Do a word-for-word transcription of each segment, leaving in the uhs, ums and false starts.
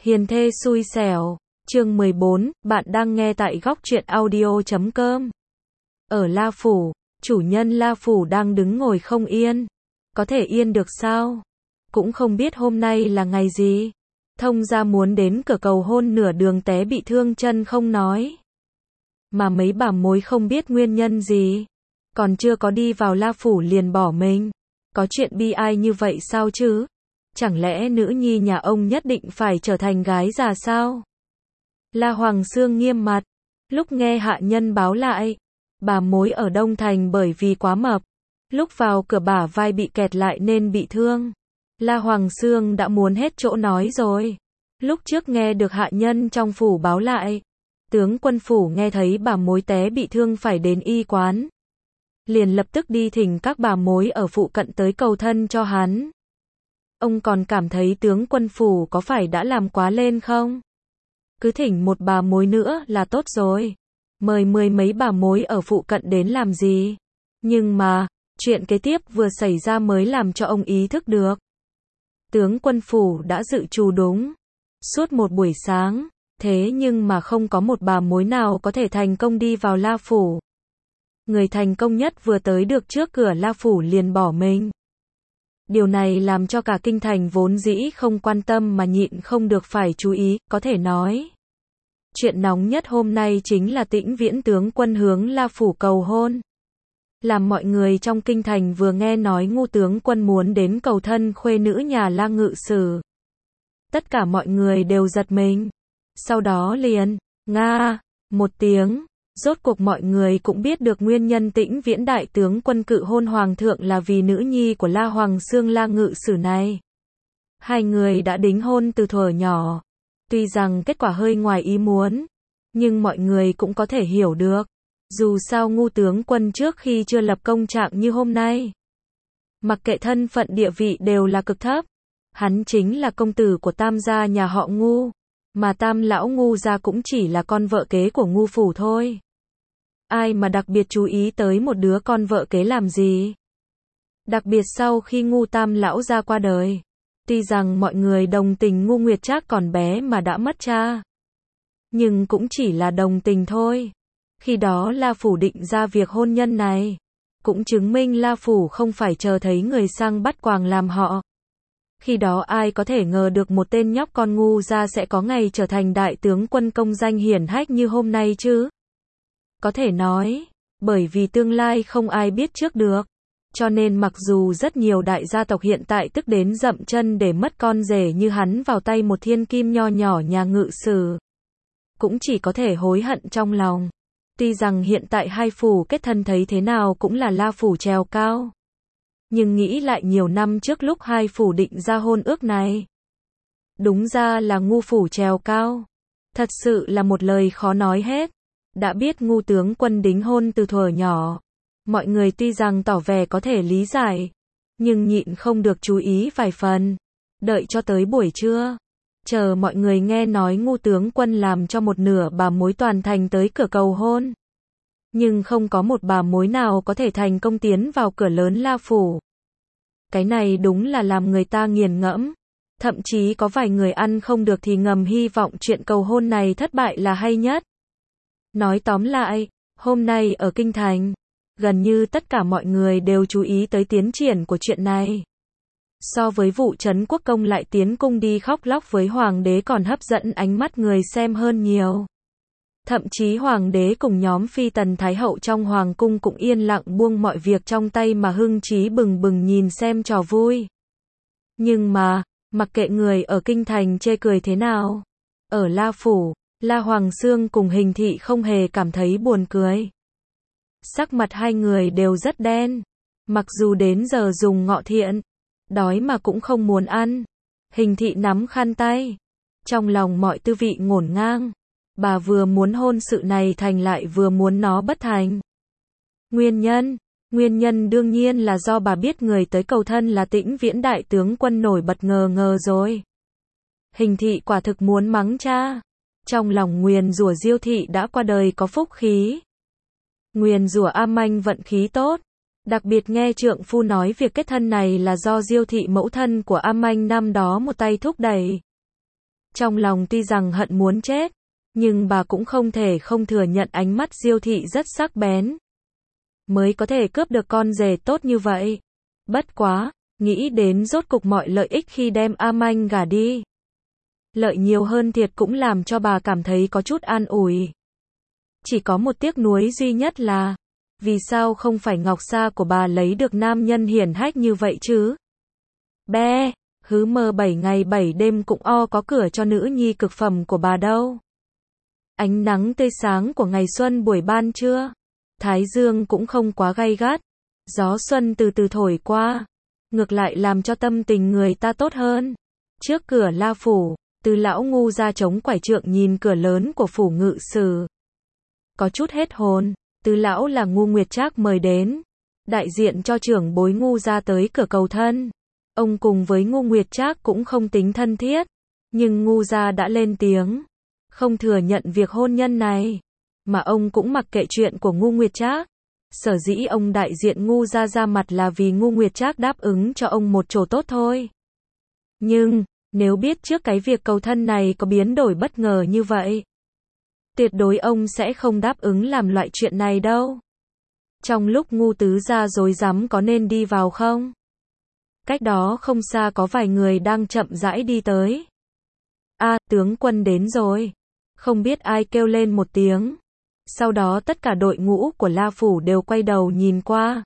Hiền thê xui xẻo, chương mười bốn, bạn đang nghe tại góc truyện audio chấm com. Ở La Phủ, chủ nhân La Phủ đang đứng ngồi không yên. Có thể yên được sao? Cũng không biết hôm nay là ngày gì. Thông gia muốn đến cửa cầu hôn nửa đường té bị thương chân không nói. Mà mấy bà mối không biết nguyên nhân gì. Còn chưa có đi vào La Phủ liền bỏ mình. Có chuyện bi ai như vậy sao chứ? Chẳng lẽ nữ nhi nhà ông nhất định phải trở thành gái già sao? La Hoàng Sương nghiêm mặt. Lúc nghe hạ nhân báo lại, bà mối ở Đông Thành bởi vì quá mập. Lúc vào cửa bả vai bị kẹt lại nên bị thương. La Hoàng Sương đã muốn hết chỗ nói rồi. Lúc trước nghe được hạ nhân trong phủ báo lại, tướng quân phủ nghe thấy bà mối té bị thương phải đến y quán. Liền lập tức đi thỉnh các bà mối ở phụ cận tới cầu thân cho hắn. Ông còn cảm thấy tướng quân phủ có phải đã làm quá lên không? Cứ thỉnh một bà mối nữa là tốt rồi. Mời mười mấy bà mối ở phụ cận đến làm gì? Nhưng mà, chuyện kế tiếp vừa xảy ra mới làm cho ông ý thức được. Tướng quân phủ đã dự trù đúng. Suốt một buổi sáng, thế nhưng mà không có một bà mối nào có thể thành công đi vào La Phủ. Người thành công nhất vừa tới được trước cửa La Phủ liền bỏ mình. Điều này làm cho cả kinh thành vốn dĩ không quan tâm mà nhịn không được phải chú ý, có thể nói. Chuyện nóng nhất hôm nay chính là Tĩnh Viễn tướng quân hướng La Phủ cầu hôn. Làm mọi người trong kinh thành vừa nghe nói Ngô tướng quân muốn đến cầu thân khuê nữ nhà La Ngự Sử. Tất cả mọi người đều giật mình. Sau đó liền, nga, một tiếng. Rốt cuộc mọi người cũng biết được nguyên nhân Tĩnh Viễn đại tướng quân cự hôn hoàng thượng là vì nữ nhi của La Hoàng Sương La Ngự Sử này. Hai người đã đính hôn từ thuở nhỏ. Tuy rằng kết quả hơi ngoài ý muốn, nhưng mọi người cũng có thể hiểu được. Dù sao Ngô tướng quân trước khi chưa lập công trạng như hôm nay, mặc kệ thân phận địa vị đều là cực thấp. Hắn chính là công tử của Tam gia nhà họ Ngô. Mà Tam lão Ngô gia cũng chỉ là con vợ kế của Ngô phủ thôi. Ai mà đặc biệt chú ý tới một đứa con vợ kế làm gì? Đặc biệt sau khi Ngô Tam lão gia qua đời. Tuy rằng mọi người đồng tình Ngô Nguyệt Trác còn bé mà đã mất cha. Nhưng cũng chỉ là đồng tình thôi. Khi đó La Phủ định ra việc hôn nhân này. Cũng chứng minh La Phủ không phải chờ thấy người sang bắt quàng làm họ. Khi đó ai có thể ngờ được một tên nhóc con ngu ra sẽ có ngày trở thành đại tướng quân công danh hiển hách như hôm nay chứ? Có thể nói, bởi vì tương lai không ai biết trước được. Cho nên mặc dù rất nhiều đại gia tộc hiện tại tức đến dậm chân để mất con rể như hắn vào tay một thiên kim nho nhỏ nhà Ngự Sử, cũng chỉ có thể hối hận trong lòng. Tuy rằng hiện tại hai phủ kết thân thấy thế nào cũng là La Phủ trèo cao. Nhưng nghĩ lại nhiều năm trước lúc hai phủ định ra hôn ước này. Đúng ra là Ngô phủ trèo cao. Thật sự là một lời khó nói hết. Đã biết Ngô tướng quân đính hôn từ thuở nhỏ. Mọi người tuy rằng tỏ vẻ có thể lý giải. Nhưng nhịn không được chú ý vài phần. Đợi cho tới buổi trưa. Chờ mọi người nghe nói Ngô tướng quân làm cho một nửa bà mối toàn thành tới cửa cầu hôn. Nhưng không có một bà mối nào có thể thành công tiến vào cửa lớn La Phủ. Cái này đúng là làm người ta nghiền ngẫm. Thậm chí có vài người ăn không được thì ngầm hy vọng chuyện cầu hôn này thất bại là hay nhất. Nói tóm lại, hôm nay ở Kinh Thành, gần như tất cả mọi người đều chú ý tới tiến triển của chuyện này. So với vụ Trấn Quốc Công lại tiến cung đi khóc lóc với Hoàng đế còn hấp dẫn ánh mắt người xem hơn nhiều. Thậm chí Hoàng đế cùng nhóm phi tần Thái hậu trong Hoàng cung cũng yên lặng buông mọi việc trong tay mà hưng trí bừng bừng nhìn xem trò vui. Nhưng mà, mặc kệ người ở Kinh Thành chê cười thế nào, ở La Phủ, La Hoàng Sương cùng Hình Thị không hề cảm thấy buồn cười. Sắc mặt hai người đều rất đen. Mặc dù đến giờ dùng ngọ thiện, đói mà cũng không muốn ăn. Hình Thị nắm khăn tay. Trong lòng mọi tư vị ngổn ngang. Bà vừa muốn hôn sự này thành lại vừa muốn nó bất thành. Nguyên nhân? Nguyên nhân đương nhiên là do bà biết người tới cầu thân là Tĩnh Viễn đại tướng quân nổi bật ngờ ngờ rồi. Hình Thị quả thực muốn mắng cha. Trong lòng nguyền rủa Diêu Thị đã qua đời có phúc khí. Nguyền rủa A Manh vận khí tốt. Đặc biệt nghe trượng phu nói việc kết thân này là do Diêu Thị mẫu thân của A Manh năm đó một tay thúc đẩy. Trong lòng tuy rằng hận muốn chết, nhưng bà cũng không thể không thừa nhận ánh mắt Diêu thị rất sắc bén. Mới có thể cướp được con rể tốt như vậy. Bất quá, nghĩ đến rốt cục mọi lợi ích khi đem A Manh gả đi. Lợi nhiều hơn thiệt cũng làm cho bà cảm thấy có chút an ủi. Chỉ có một tiếc nuối duy nhất là, vì sao không phải Ngọc Sa của bà lấy được nam nhân hiển hách như vậy chứ? Be, hứ mơ bảy ngày bảy đêm cũng o có cửa cho nữ nhi cực phẩm của bà đâu. Ánh nắng tươi sáng của ngày xuân buổi ban trưa, thái dương cũng không quá gay gắt, gió xuân từ từ thổi qua, ngược lại làm cho tâm tình người ta tốt hơn. Trước cửa La phủ, Từ lão ngu ra chống quải trượng nhìn cửa lớn của phủ ngự sử. Có chút hết hồn, Từ lão là Ngu Nguyệt Trác mời đến, đại diện cho trưởng bối Ngu ra tới cửa cầu thân. Ông cùng với Ngu Nguyệt Trác cũng không tính thân thiết, nhưng Ngu gia đã lên tiếng, không thừa nhận việc hôn nhân này, mà ông cũng mặc kệ chuyện của Ngu Nguyệt Trác. Sở dĩ ông đại diện Ngu gia ra mặt là vì Ngu Nguyệt Trác đáp ứng cho ông một chỗ tốt thôi. Nhưng, nếu biết trước cái việc cầu thân này có biến đổi bất ngờ như vậy, tuyệt đối ông sẽ không đáp ứng làm loại chuyện này đâu. Trong lúc Ngu tứ gia rối rắm có nên đi vào không? Cách đó không xa có vài người đang chậm rãi đi tới. A, tướng quân đến rồi. Không biết ai kêu lên một tiếng. Sau đó tất cả đội ngũ của La phủ đều quay đầu nhìn qua.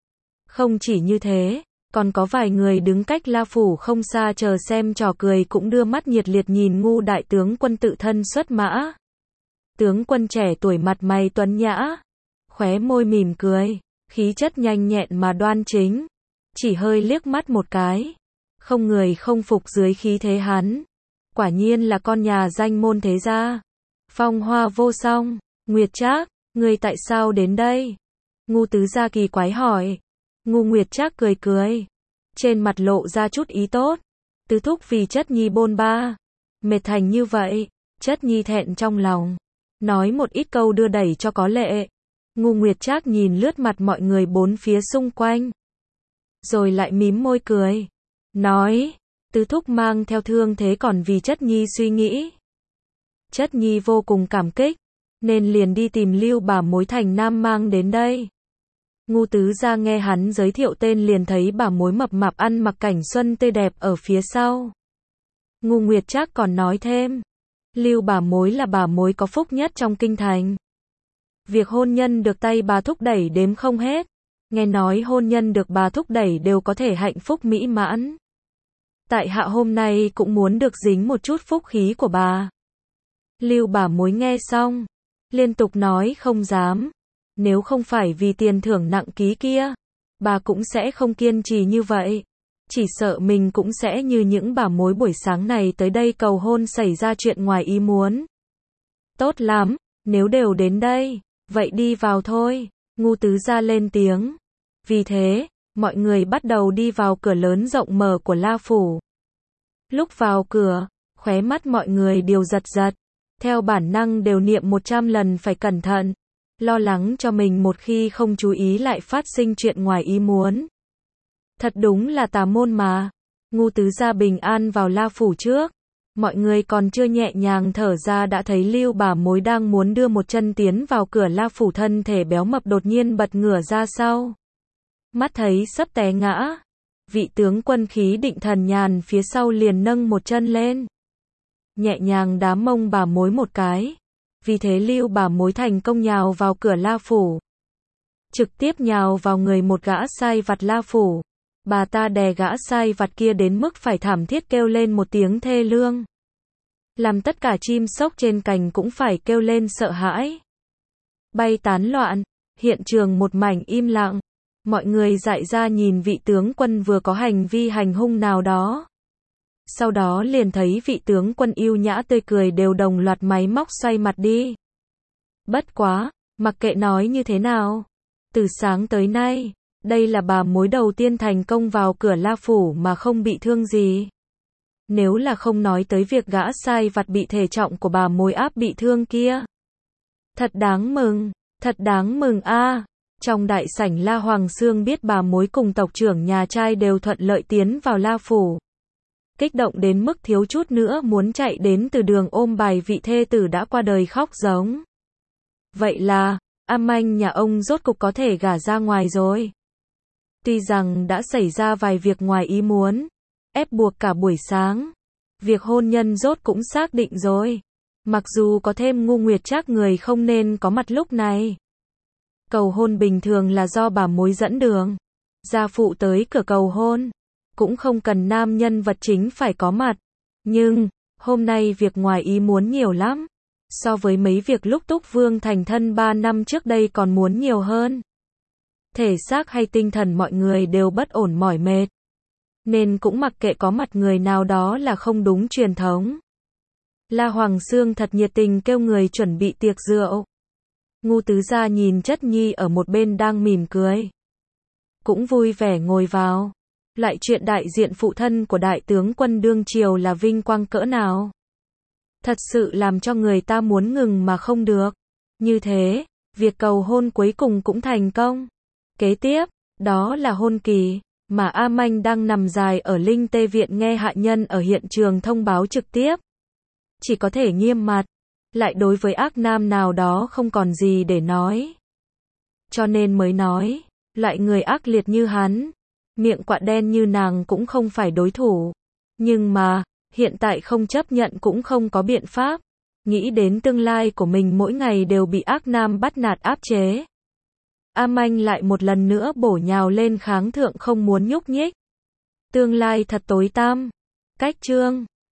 Không chỉ như thế, còn có vài người đứng cách La phủ không xa chờ xem trò cười cũng đưa mắt nhiệt liệt nhìn Ngu đại tướng quân tự thân xuất mã. Tướng quân trẻ tuổi mặt mày tuấn nhã, khóe môi mỉm cười, khí chất nhanh nhẹn mà đoan chính, chỉ hơi liếc mắt một cái, không người không phục dưới khí thế hắn. Quả nhiên là con nhà danh môn thế gia, phong hoa vô song. Nguyệt Trác, người tại sao đến đây? Ngu tứ gia kỳ quái hỏi. Ngu Nguyệt Trác cười cười, trên mặt lộ ra chút ý tốt. Tứ thúc vì chất nhi bôn ba, mệt thành như vậy. Chất nhi thẹn trong lòng, nói một ít câu đưa đẩy cho có lệ. Ngu Nguyệt Trác nhìn lướt mặt mọi người bốn phía xung quanh, rồi lại mím môi cười, nói, tứ thúc mang theo thương thế còn vì chất nhi suy nghĩ. Chất nhi vô cùng cảm kích, nên liền đi tìm Lưu bà mối thành Nam mang đến đây. Ngu tứ gia nghe hắn giới thiệu tên liền thấy bà mối mập mạp ăn mặc cảnh xuân tươi đẹp ở phía sau. Ngu Nguyệt Trác còn nói thêm, Lưu bà mối là bà mối có phúc nhất trong kinh thành. Việc hôn nhân được tay bà thúc đẩy đếm không hết, nghe nói hôn nhân được bà thúc đẩy đều có thể hạnh phúc mỹ mãn. Tại hạ hôm nay cũng muốn được dính một chút phúc khí của bà. Lưu bà mối nghe xong, liên tục nói không dám. Nếu không phải vì tiền thưởng nặng ký kia, bà cũng sẽ không kiên trì như vậy. Chỉ sợ mình cũng sẽ như những bà mối buổi sáng này tới đây cầu hôn xảy ra chuyện ngoài ý muốn. Tốt lắm, nếu đều đến đây, vậy đi vào thôi. Ngu tứ gia lên tiếng. Vì thế, mọi người bắt đầu đi vào cửa lớn rộng mở của La phủ. Lúc vào cửa, khóe mắt mọi người đều giật giật, theo bản năng đều niệm một trăm lần phải cẩn thận, lo lắng cho mình một khi không chú ý lại phát sinh chuyện ngoài ý muốn. Thật đúng là tà môn mà. Ngu tứ gia bình an vào La phủ trước, mọi người còn chưa nhẹ nhàng thở ra đã thấy Lưu bà mối đang muốn đưa một chân tiến vào cửa La phủ, thân thể béo mập đột nhiên bật ngửa ra sau. Mắt thấy sắp té ngã, vị tướng quân khí định thần nhàn phía sau liền nâng một chân lên, nhẹ nhàng đá mông bà mối một cái. Vì thế Lưu bà mối thành công nhào vào cửa La phủ, trực tiếp nhào vào người một gã sai vặt La phủ. Bà ta đè gã sai vặt kia đến mức phải thảm thiết kêu lên một tiếng thê lương, làm tất cả chim sóc trên cành cũng phải kêu lên sợ hãi, bay tán loạn. Hiện trường một mảnh im lặng, mọi người dại ra nhìn vị tướng quân vừa có hành vi hành hung nào đó. Sau đó liền thấy vị tướng quân yêu nhã tươi cười đều đồng loạt máy móc xoay mặt đi. Bất quá, mặc kệ nói như thế nào, từ sáng tới nay, đây là bà mối đầu tiên thành công vào cửa La phủ mà không bị thương gì. Nếu là không nói tới việc gã sai vặt bị thể trọng của bà mối áp bị thương kia. Thật đáng mừng, thật đáng mừng a. À. Trong đại sảnh La Hoàng Xương biết bà mối cùng tộc trưởng nhà trai đều thuận lợi tiến vào La phủ. kích động đến mức thiếu chút nữa muốn chạy đến từ đường ôm bài vị thê tử đã qua đời khóc giống. Vậy là, A Manh nhà ông rốt cục có thể gả ra ngoài rồi. Tuy rằng đã xảy ra vài việc ngoài ý muốn, ép buộc cả buổi sáng, việc hôn nhân rốt cũng xác định rồi. Mặc dù có thêm Ngu Nguyệt Trác người không nên có mặt lúc này. Cầu hôn bình thường là do bà mối dẫn đường. Gia phụ tới cửa cầu hôn, cũng không cần nam nhân vật chính phải có mặt. Nhưng, hôm nay việc ngoài ý muốn nhiều lắm. So với mấy việc lúc Túc Vương thành thân ba năm trước đây còn muốn nhiều hơn. Thể xác hay tinh thần mọi người đều bất ổn mỏi mệt. Nên cũng mặc kệ có mặt người nào đó là không đúng truyền thống. La Hoàng Sương thật nhiệt tình kêu người chuẩn bị tiệc rượu. Ngu tứ gia nhìn chất nhi ở một bên đang mỉm cười. Cũng vui vẻ ngồi vào. Lại chuyện đại diện phụ thân của đại tướng quân đương triều là vinh quang cỡ nào. Thật sự làm cho người ta muốn ngừng mà không được. Như thế, việc cầu hôn cuối cùng cũng thành công. Kế tiếp, đó là hôn kỳ, mà A Manh đang nằm dài ở Linh Tê Viện nghe hạ nhân ở hiện trường thông báo trực tiếp. Chỉ có thể nghiêm mặt, lại đối với ác nam nào đó không còn gì để nói. Cho nên mới nói, loại người ác liệt như hắn, miệng quạ đen như nàng cũng không phải đối thủ. Nhưng mà, hiện tại không chấp nhận cũng không có biện pháp. Nghĩ đến tương lai của mình mỗi ngày đều bị ác nam bắt nạt áp chế. A Manh lại một lần nữa bổ nhào lên kháng thượng không muốn nhúc nhích. Tương lai thật tối tăm. Cách chương